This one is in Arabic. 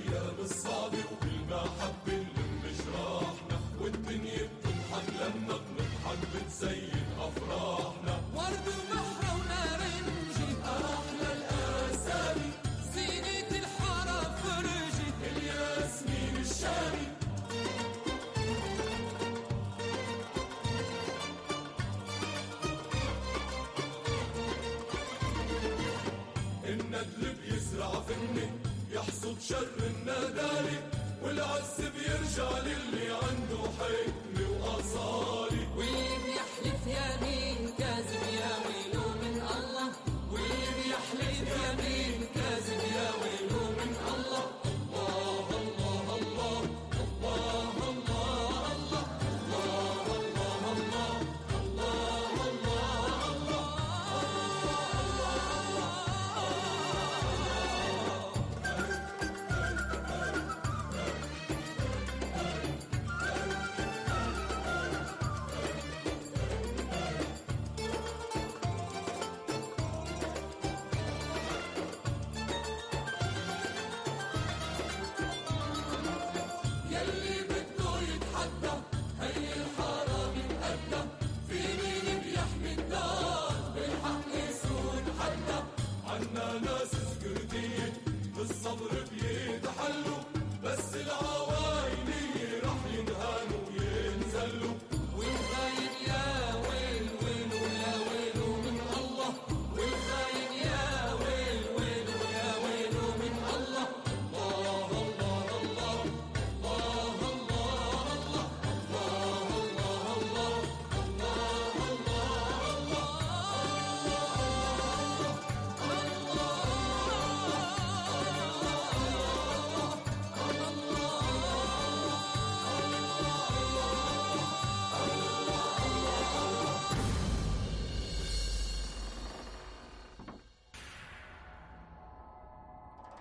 بالأيام الصعبة وبالمحبة اللي بشراحنا، والدنيا بتضحك لما بنضحك بتزين أفراحنا. ورد وبحر ونارنجي أحلى الأسامي، زينة الحارة فرجي الياسمين الشامي. الندل بيزرع فني يحصد شر الندالي، والعز بيرجع للي عنده حكمة وأصالة. واللي بيحلف يمين كاذب يا ويله من الله، واللي بيحلف يمين كاذب يا ويله من الله. الله الله الله الله الله الله الله الله الله الله الله. يلي بده يتحدى هي الحارة متقدم، في مين بيحمي الدار بالحق يسود حدا. عنا ناس سكرتية بالصبر بيتحلوا،